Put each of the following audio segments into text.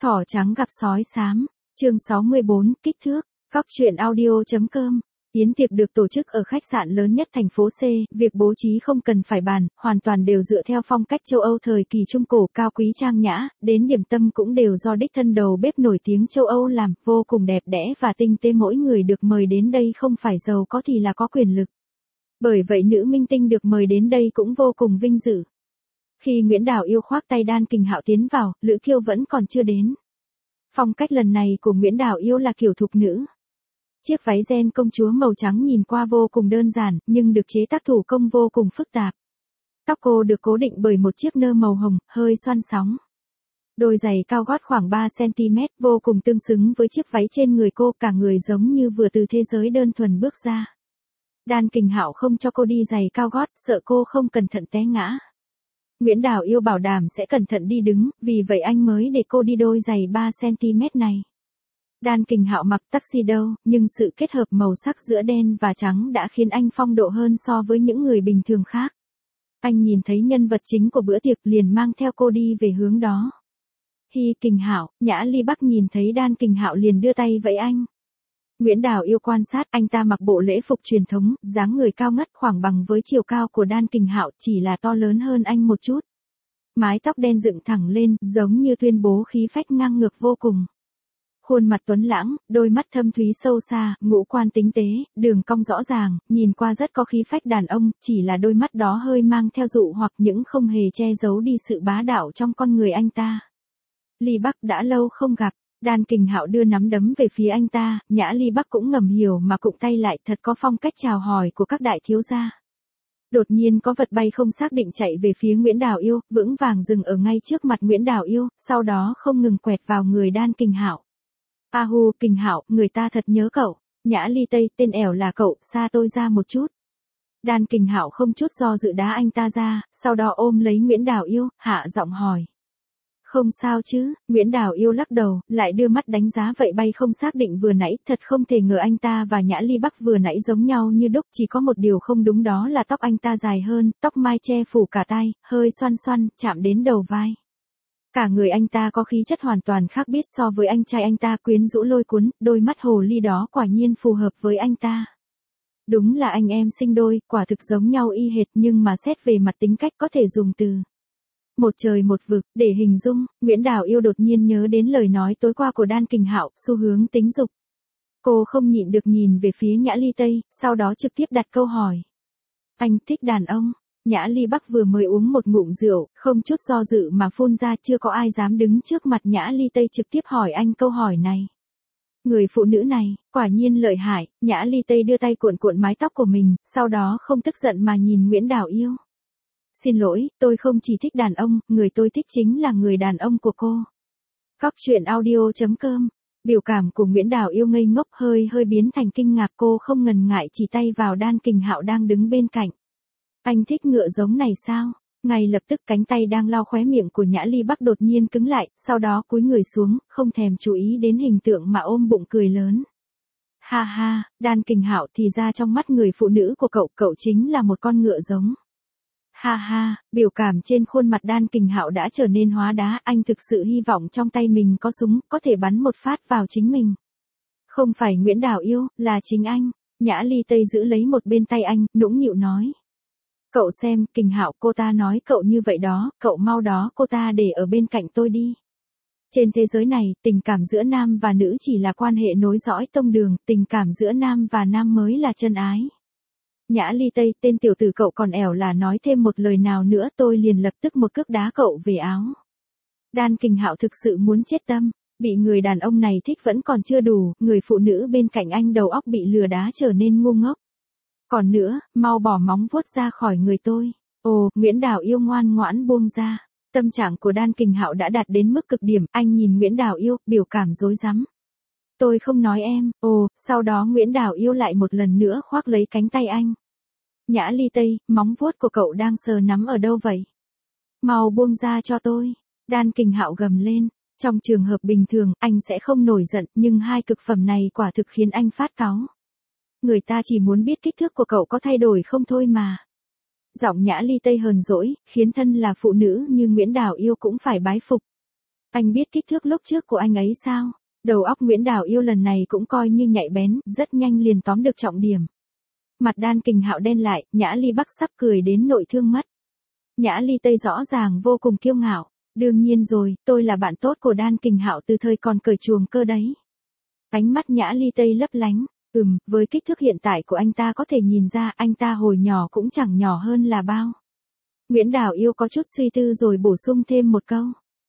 Thỏ trắng gặp sói xám, chương 64, kích thước, Góc truyện audio.com. Yến tiệc được tổ chức ở khách sạn lớn nhất thành phố C, việc bố trí không cần phải bàn, hoàn toàn đều dựa theo phong cách châu Âu thời kỳ Trung Cổ, cao quý trang nhã, đến điểm tâm cũng đều do đích thân đầu bếp nổi tiếng châu Âu làm, vô cùng đẹp đẽ và tinh tế. Mỗi người được mời đến đây không phải giàu có thì là có quyền lực. Bởi vậy nữ minh tinh được mời đến đây cũng vô cùng vinh dự. Khi Nguyễn Đào Yêu khoác tay Đan Kình Hạo tiến vào, Lữ Kiêu vẫn còn chưa đến. Phong cách lần này của Nguyễn Đào Yêu là kiểu thục nữ. Chiếc váy ren công chúa màu trắng nhìn qua vô cùng đơn giản, nhưng được chế tác thủ công vô cùng phức tạp. Tóc cô được cố định bởi một chiếc nơ màu hồng, hơi xoăn sóng. Đôi giày cao gót khoảng 3 cm, vô cùng tương xứng với chiếc váy trên người cô, cả người giống như vừa từ thế giới đơn thuần bước ra. Đan Kình Hạo không cho cô đi giày cao gót, sợ cô không cẩn thận té ngã. Nguyễn Đào Yêu bảo đảm sẽ cẩn thận đi đứng, vì vậy anh mới để cô đi đôi giày 3 cm này. Đan Kình Hạo mặc tuxedo, nhưng sự kết hợp màu sắc giữa đen và trắng đã khiến anh phong độ hơn so với những người bình thường khác. Anh nhìn thấy nhân vật chính của bữa tiệc liền mang theo cô đi về hướng đó. Hi Kình Hạo, Nhã Ly Bắc nhìn thấy Đan Kình Hạo liền đưa tay vẫy anh. Nguyễn Đào Yêu quan sát, anh ta mặc bộ lễ phục truyền thống, dáng người cao ngất khoảng bằng với chiều cao của Đan Kình Hạo, chỉ là to lớn hơn anh một chút. Mái tóc đen dựng thẳng lên, giống như tuyên bố khí phách ngang ngược vô cùng. Khuôn mặt tuấn lãng, đôi mắt thâm thúy sâu xa, ngũ quan tinh tế, đường cong rõ ràng, nhìn qua rất có khí phách đàn ông, chỉ là đôi mắt đó hơi mang theo dụ hoặc những không hề che giấu đi sự bá đạo trong con người anh ta. Ly Bắc đã lâu không gặp. Đan Kình Hạo đưa nắm đấm về phía anh ta, Nhã Ly Bắc cũng ngầm hiểu mà cụm tay lại, thật có phong cách chào hỏi của các đại thiếu gia. Đột nhiên có vật bay không xác định chạy về phía Nguyễn Đào Yêu, vững vàng dừng ở ngay trước mặt Nguyễn Đào Yêu, sau đó không ngừng quẹt vào người Đan Kình Hạo. Ahu Kình Hạo, người ta thật nhớ cậu. Nhã Ly Tây, tên ẻo là cậu, xa tôi ra một chút. Đan Kình Hạo không chút do dự đá anh ta ra, sau đó ôm lấy Nguyễn Đào Yêu, hạ giọng hỏi. Không sao chứ, Nguyễn Đào Yêu lắc đầu, lại đưa mắt đánh giá vậy bay không xác định vừa nãy, thật không thể ngờ anh ta và Nhã Ly Bắc vừa nãy giống nhau như đúc, chỉ có một điều không đúng đó là tóc anh ta dài hơn, tóc mai che phủ cả tai, hơi xoăn xoăn, chạm đến đầu vai. Cả người anh ta có khí chất hoàn toàn khác biệt so với anh trai anh ta, quyến rũ lôi cuốn, đôi mắt hồ ly đó quả nhiên phù hợp với anh ta. Đúng là anh em sinh đôi, quả thực giống nhau y hệt, nhưng mà xét về mặt tính cách có thể dùng từ một trời một vực để hình dung. Nguyễn Đào Yêu đột nhiên nhớ đến lời nói tối qua của Đan Kình Hạo, xu hướng tính dục. Cô không nhịn được nhìn về phía Nhã Ly Tây, sau đó trực tiếp đặt câu hỏi. Anh thích đàn ông? Nhã Ly Bắc vừa mới uống một ngụm rượu, không chút do dự mà phun ra, chưa có ai dám đứng trước mặt Nhã Ly Tây trực tiếp hỏi anh câu hỏi này. Người phụ nữ này, quả nhiên lợi hại. Nhã Ly Tây đưa tay cuộn cuộn mái tóc của mình, sau đó không tức giận mà nhìn Nguyễn Đào Yêu. Xin lỗi, tôi không chỉ thích đàn ông, người tôi thích chính là người đàn ông của cô. Góc truyện audio.com. Biểu cảm của Nguyễn Đào Yêu ngây ngốc, hơi biến thành kinh ngạc, cô không ngần ngại chỉ tay vào Đan Kình Hạo đang đứng bên cạnh. Anh thích ngựa giống này sao? Ngay lập tức cánh tay đang lau khóe miệng của Nhã Ly Bắc đột nhiên cứng lại, sau đó cúi người xuống, không thèm chú ý đến hình tượng mà ôm bụng cười lớn. Ha ha, Đan Kình Hạo, thì ra trong mắt người phụ nữ của cậu chính là một con ngựa giống. Ha ha, biểu cảm trên khuôn mặt Đan Kình Hạo đã trở nên hóa đá, anh thực sự hy vọng trong tay mình có súng, có thể bắn một phát vào chính mình. Không phải Nguyễn Đào Yêu, là chính anh. Nhã Ly Tây giữ lấy một bên tay anh, nũng nịu nói. Cậu xem, Kình Hạo, cô ta nói cậu như vậy đó, cậu mau đó cô ta để ở bên cạnh tôi đi. Trên thế giới này, tình cảm giữa nam và nữ chỉ là quan hệ nối dõi tông đường, tình cảm giữa nam và nam mới là chân ái. Nhã Ly Tây, tên tiểu tử cậu còn ẻo là nói thêm một lời nào nữa tôi liền lập tức một cước đá cậu về áo. Đan Kình Hạo thực sự muốn chết tâm, bị người đàn ông này thích vẫn còn chưa đủ, người phụ nữ bên cạnh anh đầu óc bị lừa đá trở nên ngu ngốc. Còn nữa, mau bỏ móng vuốt ra khỏi người tôi. Ồ, Nguyễn Đào Yêu ngoan ngoãn buông ra. Tâm trạng của Đan Kình Hạo đã đạt đến mức cực điểm, anh nhìn Nguyễn Đào Yêu, biểu cảm rối rắm. Tôi không nói em. Ồ, sau đó Nguyễn Đào Yêu lại một lần nữa khoác lấy cánh tay anh. Nhã Ly Tây, móng vuốt của cậu đang sờ nắm ở đâu vậy? Mau buông ra cho tôi. Đan Kình Hạo gầm lên. Trong trường hợp bình thường, anh sẽ không nổi giận, nhưng hai cực phẩm này quả thực khiến anh phát cáu. Người ta chỉ muốn biết kích thước của cậu có thay đổi không thôi mà. Giọng Nhã Ly Tây hờn dỗi, khiến thân là phụ nữ như Nguyễn Đào Yêu cũng phải bái phục. Anh biết kích thước lúc trước của anh ấy sao? Đầu óc Nguyễn Đào Yêu lần này cũng coi như nhạy bén, rất nhanh liền tóm được trọng điểm. Mặt Đan Kình Hạo đen lại, Nhã Ly Bắc sắp cười đến nội thương mất. Nhã Ly Tây rõ ràng vô cùng kiêu ngạo. Đương nhiên rồi, tôi là bạn tốt của Đan Kình Hạo từ thời còn cởi chuồng cơ đấy. Ánh mắt Nhã Ly Tây lấp lánh. Với kích thước hiện tại của anh ta có thể nhìn ra anh ta hồi nhỏ cũng chẳng nhỏ hơn là bao. Nguyễn Đào Yêu có chút suy tư rồi bổ sung thêm một câu.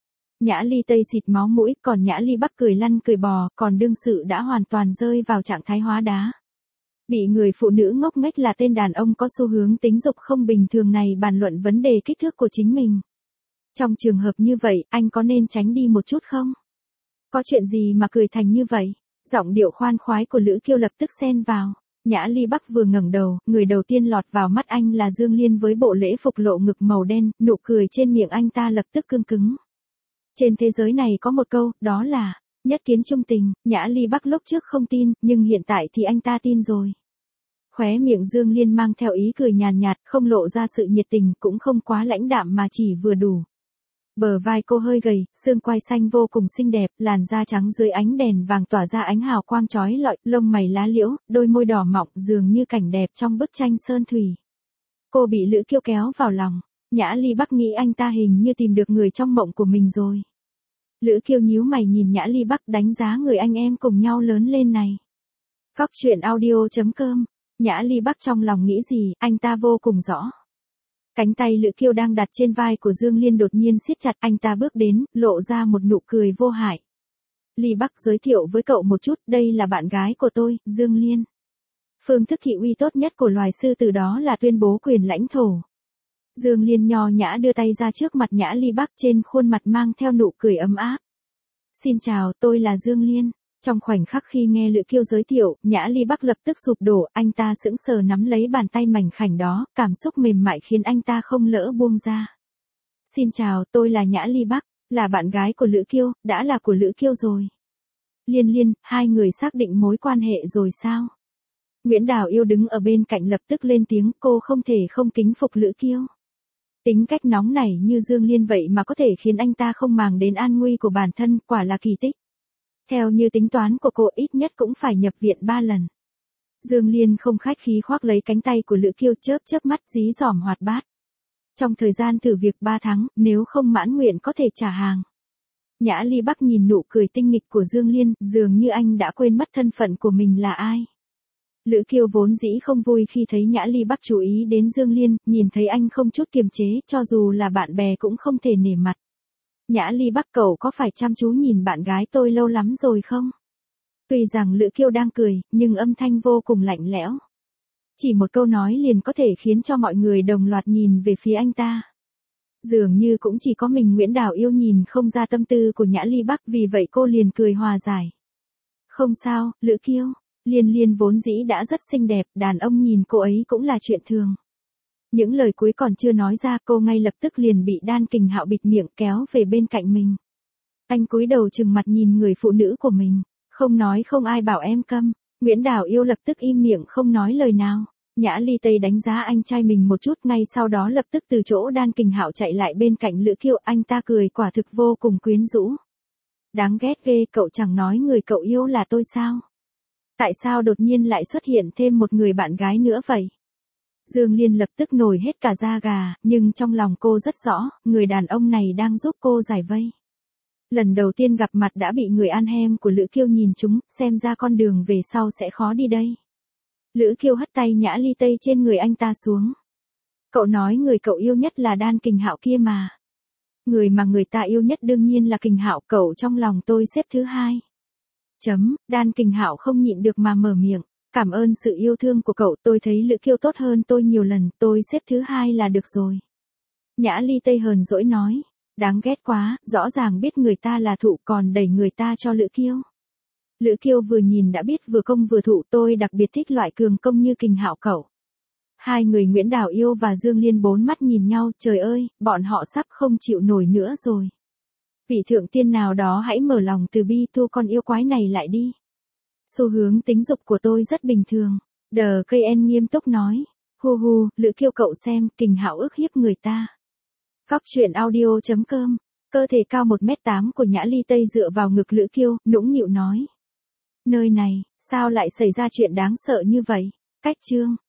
Nhã Ly Tây xịt máu mũi, còn Nhã Ly Bắc cười lăn cười bò, còn đương sự đã hoàn toàn rơi vào trạng thái hóa đá. Bị người phụ nữ ngốc nghếch là tên đàn ông có xu hướng tính dục không bình thường này bàn luận vấn đề kích thước của chính mình. Trong trường hợp như vậy, anh có nên tránh đi một chút không? Có chuyện gì mà cười thành như vậy? Giọng điệu khoan khoái của Lữ Kiêu lập tức xen vào. Nhã Ly Bắc vừa ngẩng đầu, người đầu tiên lọt vào mắt anh là Dương Liên với bộ lễ phục lộ ngực màu đen, nụ cười trên miệng anh ta lập tức cương cứng. Trên thế giới này có một câu, đó là, nhất kiến trung tình. Nhã Ly Bắc lúc trước không tin, nhưng hiện tại thì anh ta tin rồi. Khóe miệng Dương Liên mang theo ý cười nhàn nhạt, không lộ ra sự nhiệt tình, cũng không quá lãnh đạm mà chỉ vừa đủ. Bờ vai cô hơi gầy, xương quai xanh vô cùng xinh đẹp, làn da trắng dưới ánh đèn vàng tỏa ra ánh hào quang chói lọi, lông mày lá liễu, đôi môi đỏ mọng dường như cảnh đẹp trong bức tranh sơn thủy. Cô bị Lữ Kiêu kéo vào lòng. Nhã Ly Bắc nghĩ anh ta hình như tìm được người trong mộng của mình rồi. Lữ Kiêu nhíu mày nhìn Nhã Ly Bắc đánh giá người anh em cùng nhau lớn lên này. Góc truyện audio.com. Nhã Ly Bắc trong lòng nghĩ gì, anh ta vô cùng rõ. Cánh tay Lữ Kiêu đang đặt trên vai của Dương Liên đột nhiên siết chặt, anh ta bước đến, lộ ra một nụ cười vô hại. Ly Bắc giới thiệu với cậu một chút, đây là bạn gái của tôi, Dương Liên. Phương thức thị uy tốt nhất của loài sư tử đó là tuyên bố quyền lãnh thổ. Dương Liên nho nhã đưa tay ra trước mặt Nhã Ly Bắc, trên khuôn mặt mang theo nụ cười ấm áp. Xin chào, tôi là Dương Liên. Trong khoảnh khắc khi nghe Lữ Kiêu giới thiệu, Nhã Ly Bắc lập tức sụp đổ, anh ta sững sờ nắm lấy bàn tay mảnh khảnh đó, cảm xúc mềm mại khiến anh ta không lỡ buông ra. Xin chào, tôi là Nhã Ly Bắc, là bạn gái của Lữ Kiêu, đã là của Lữ Kiêu rồi. Liên, hai người xác định mối quan hệ rồi sao? Nguyễn Đào Yêu đứng ở bên cạnh lập tức lên tiếng, cô không thể không kính phục Lữ Kiêu. Tính cách nóng nảy như Dương Liên vậy mà có thể khiến anh ta không màng đến an nguy của bản thân, quả là kỳ tích. Theo như tính toán của cô ít nhất cũng phải nhập viện 3 lần. Dương Liên không khách khí khoác lấy cánh tay của Lữ Kiêu, chớp mắt dí dỏm hoạt bát. Trong thời gian thử việc 3 tháng, nếu không mãn nguyện có thể trả hàng. Nhã Ly Bắc nhìn nụ cười tinh nghịch của Dương Liên, dường như anh đã quên mất thân phận của mình là ai. Lữ Kiêu vốn dĩ không vui khi thấy Nhã Ly Bắc chú ý đến Dương Liên, nhìn thấy anh không chút kiềm chế, cho dù là bạn bè cũng không thể nể mặt. Nhã Ly Bắc, cậu có phải chăm chú nhìn bạn gái tôi lâu lắm rồi không? Tuy rằng Lữ Kiêu đang cười, nhưng âm thanh vô cùng lạnh lẽo. Chỉ một câu nói liền có thể khiến cho mọi người đồng loạt nhìn về phía anh ta. Dường như cũng chỉ có mình Nguyễn Đào Yêu nhìn không ra tâm tư của Nhã Ly Bắc, vì vậy cô liền cười hòa giải. Không sao, Lữ Kiêu. Liên vốn dĩ đã rất xinh đẹp, đàn ông nhìn cô ấy cũng là chuyện thường. Những lời cuối còn chưa nói ra, cô ngay lập tức liền bị Đan Kình Hạo bịt miệng kéo về bên cạnh mình. Anh cúi đầu trừng mặt nhìn người phụ nữ của mình. Không nói không ai bảo em câm. Nguyễn Đào Yêu lập tức im miệng không nói lời nào. Nhã Ly Tây đánh giá anh trai mình một chút, ngay sau đó lập tức từ chỗ Đan Kình Hạo chạy lại bên cạnh Lữ Kiêu, anh ta cười quả thực vô cùng quyến rũ. Đáng ghét ghê, cậu chẳng nói người cậu yêu là tôi sao? Tại sao đột nhiên lại xuất hiện thêm một người bạn gái nữa vậy? Dương Liên lập tức nổi hết cả da gà, nhưng trong lòng cô rất rõ, người đàn ông này đang giúp cô giải vây. Lần đầu tiên gặp mặt đã bị người ăn hem của Lữ Kiêu nhìn trúng, xem ra con đường về sau sẽ khó đi đây. Lữ Kiêu hất tay Nhã Ly Tây trên người anh ta xuống. Cậu nói người cậu yêu nhất là Đan Kình Hạo kia mà. Người mà người ta yêu nhất đương nhiên là Kình Hạo, cậu trong lòng tôi xếp thứ hai. Đan Kình Hạo không nhịn được mà mở miệng. Cảm ơn sự yêu thương của cậu, tôi thấy Lữ Kiêu tốt hơn tôi nhiều lần, tôi xếp thứ hai là được rồi. Nhã Ly Tây hờn dỗi nói. Đáng ghét quá, rõ ràng biết người ta là thụ còn đẩy người ta cho Lữ Kiêu. Lữ Kiêu vừa nhìn đã biết vừa công vừa thụ, tôi đặc biệt thích loại cường công như Kình Hạo cậu. Hai người Nguyễn Đào Yêu và Dương Liên bốn mắt nhìn nhau, trời ơi, bọn họ sắp không chịu nổi nữa rồi. Vị thượng tiên nào đó hãy mở lòng từ bi thu con yêu quái này lại đi. Xu hướng tính dục của tôi rất bình thường. Đờ cây en nghiêm túc nói. Hu, Lữ Kiêu cậu xem, Kình Hạo ức hiếp người ta. Góc truyện audio.com Cơ thể cao 1m8 của Nhã Ly Tây dựa vào ngực Lữ Kiêu, nũng nịu nói. Nơi này, sao lại xảy ra chuyện đáng sợ như vậy? Cách chương